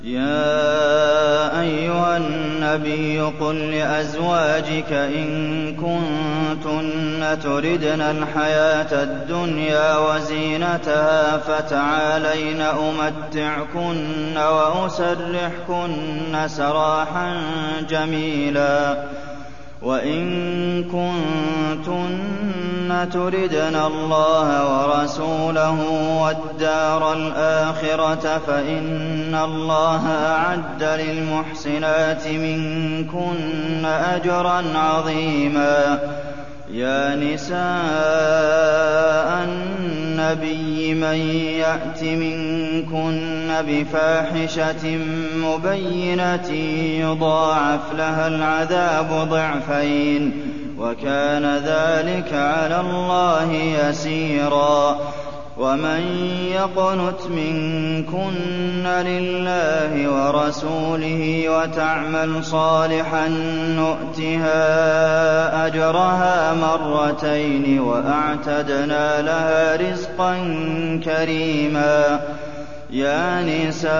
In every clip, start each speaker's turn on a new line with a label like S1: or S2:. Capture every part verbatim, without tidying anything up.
S1: يَا أَيُّهَا النَّبِيُّ قُل لِّأَزْوَاجِكَ إِن كُنتُنَّ تُرِدْنَ الْحَيَاةَ الدُّنْيَا وَزِينَتَهَا فَتَعَالَيْنَ أُمَتِّعْكُنَّ وَأُسَرِّحْكُنَّ سَرَاحًا جَمِيلًا ۚ وَإِن كُنتُنَّ تُرِدْنَ اللَّهَ وَرَسُولَهُ وَالدَّارَ الْآخِرَةَ فَإِنَّ اللَّهَ أَعَدَّ لِلْمُحْسِنَاتِ مِنكُنَّ أَجْرًا عَظِيمًا. يَا نِسَاءَ النَّبِيِّ مَن يَأْتِ مِنكُنَّ بِفَاحِشَةٍ مُّبَيِّنَةٍ يُضَاعَفْ لَهَا الْعَذَابُ ضِعْفَيْنِ ۚ وَكَانَ ذَٰلِكَ عَلَى اللَّهِ يَسِيرًا. وَمَن يَقْنُتْ مِنكُنَّ لِلَّهِ وَرَسُولِهِ وَتَعْمَلْ صَالِحًا نُّؤْتِهَا أَجْرَهَا مَرَّتَيْنِ وَأَعْتَدْنَا لَهَا رِزْقًا كَرِيمًا. يَا نِسَاءَ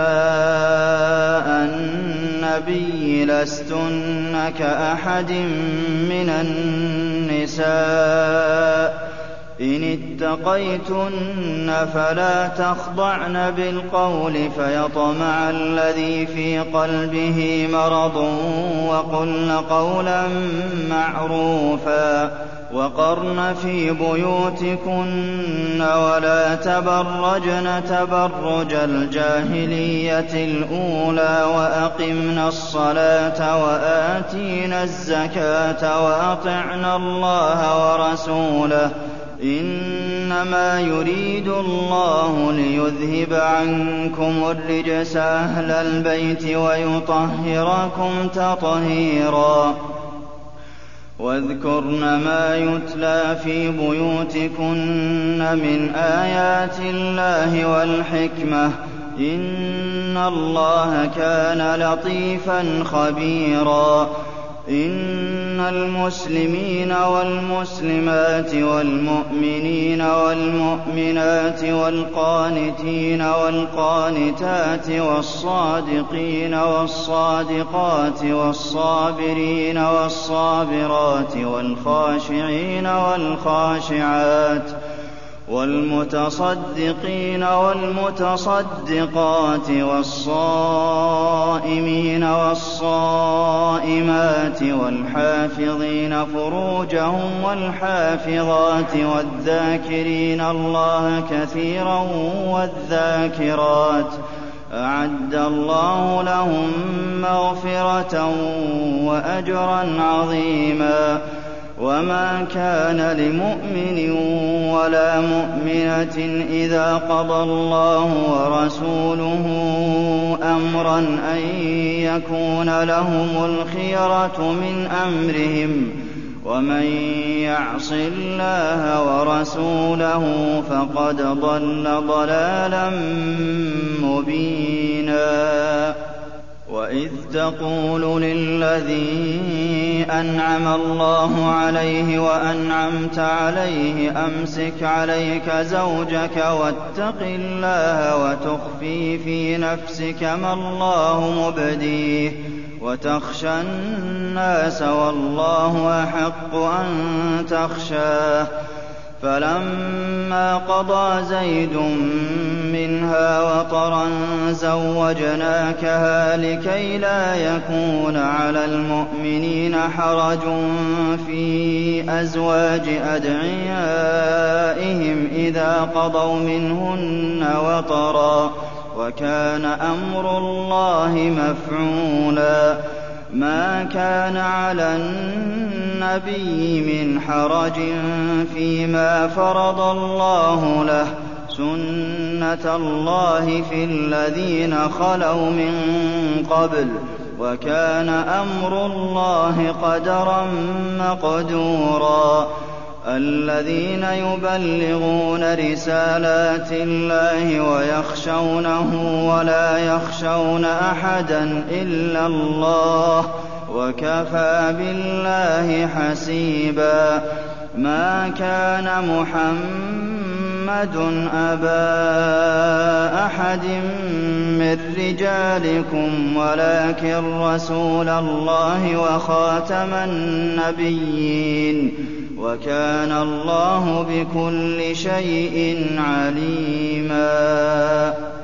S1: النَّبِيِّ لَسْتُنَّ كَأَحَدٍ مِّنَ النِّسَاءِ إِنِ اتَّقَيْتُنَّ فَلَا تَخْضَعْنَ بِالْقَوْلِ فَيَطْمَعَ الَّذِي فِي قَلْبِهِ مَرَضٌ وَقُلْنَ قَوْلًا مَّعْرُوفًا. وَقَرْنَ فِي بُيُوتِكُنَّ وَلَا تَبَرَّجْنَ تَبَرُّجَ الْجَاهِلِيَّةِ الْأُولَىٰ وَأَقِمْنَ الصَّلَاةَ وَآتِينَ الزَّكَاةَ وَأَطِعْنَ اللَّهَ وَرَسُولَهُ ۚ إِنَّمَا يُرِيدُ اللَّهُ لِيُذْهِبَ عَنكُمُ الرِّجْسَ أَهْلَ الْبَيْتِ وَيُطَهِّرَكُمْ تَطْهِيرًا. وَاذْكُرْنَ مَا يُتْلَىٰ فِي بُيُوتِكُنَّ مِنْ آيَاتِ اللَّهِ وَالْحِكْمَةِ ۚ إِنَّ اللَّهَ كَانَ لَطِيفًا خَبِيرًا. إِنَّ الْمُسْلِمِينَ وَالْمُسْلِمَاتِ وَالْمُؤْمِنِينَ وَالْمُؤْمِنَاتِ وَالْقَانِتِينَ وَالْقَانِتَاتِ وَالصَّادِقِينَ وَالصَّادِقَاتِ وَالصَّابِرِينَ وَالصَّابِرَاتِ وَالْخَاشِعِينَ وَالْخَاشِعَاتِ وَالْمُتَصَدِّقِينَ وَالْمُتَصَدِّقَاتِ وَالصَّائِمِينَ وَالصَّائِمَاتِ وَالْحَافِظِينَ فُرُوجَهُمْ وَالْحَافِظَاتِ وَالذَّاكِرِينَ اللَّهَ كَثِيرًا وَالذَّاكِرَاتِ أَعَدَّ اللَّهُ لَهُم مَّغْفِرَةً وَأَجْرًا عَظِيمًا. وَمَا كَانَ لِمُؤْمِنٍ وَلَا مُؤْمِنَةٍ إِذَا قَضَى اللَّهُ وَرَسُولُهُ أَمْرًا أَن يَكُونَ لَهُمُ الْخِيَرَةُ مِنْ أَمْرِهِمْ ۗ وَمَن يَعْصِ اللَّهَ وَرَسُولَهُ فَقَدْ ضَلَّ ضَلَالًا مُّبِينًا. وَإِذْ تَقُولُ لِلَّذِي أَنْعَمَ اللَّهُ عَلَيْهِ وَأَنْعَمْتَ عَلَيْهِ أَمْسِكْ عَلَيْكَ زَوْجَكَ وَاتَّقِ اللَّهَ وَتُخْفِي فِي نَفْسِكَ مَا اللَّهُ مُبْدِيهِ وَتَخْشَى النَّاسَ وَاللَّهُ أَحَقُّ أَن تَخْشَاهُ ۖ فَلَمَّا قَضَىٰ زَيْدٌ مِّنْهَا وَطَرًا زَوَّجْنَاكَهَا لِكَيْ لَا يَكُونَ عَلَى الْمُؤْمِنِينَ حَرَجٌ فِي أَزْوَاجِ أَدْعِيَائِهِمْ إِذَا قَضَوْا مِنْهُنَّ وَطَرًا ۚ وَكَانَ أَمْرُ اللَّهِ مَفْعُولًا. مَا كَانَ عَلَى النَّبِيِّ مِنْ حَرَجٍ فِيمَا فَرَضَ اللَّهُ لَهُ ۖ سُنَّةَ اللَّهِ فِي الَّذِينَ خَلَوْا مِن قَبْلُ ۚ وَكَانَ أَمْرُ اللَّهِ قَدَرًا مَّقْدُورًا. الَّذِينَ يُبَلِّغُونَ رِسَالَاتِ اللَّهِ وَيَخْشَوْنَهُ وَلَا يَخْشَوْنَ أَحَدًا إِلَّا اللَّهَ ۗ وَكَفَىٰ بِاللَّهِ حَسِيبًا. مَا كَانَ مُحَمَّدٌ مُحَمَّدٌ أَبَا أَحَدٍ مِّن رِّجَالِكُمْ وَلَٰكِن رَّسُولَ اللَّهِ وَخَاتَمَ النَّبِيِّينَ ۗ وَكَانَ اللَّهُ بِكُلِّ شَيْءٍ عَلِيمًا.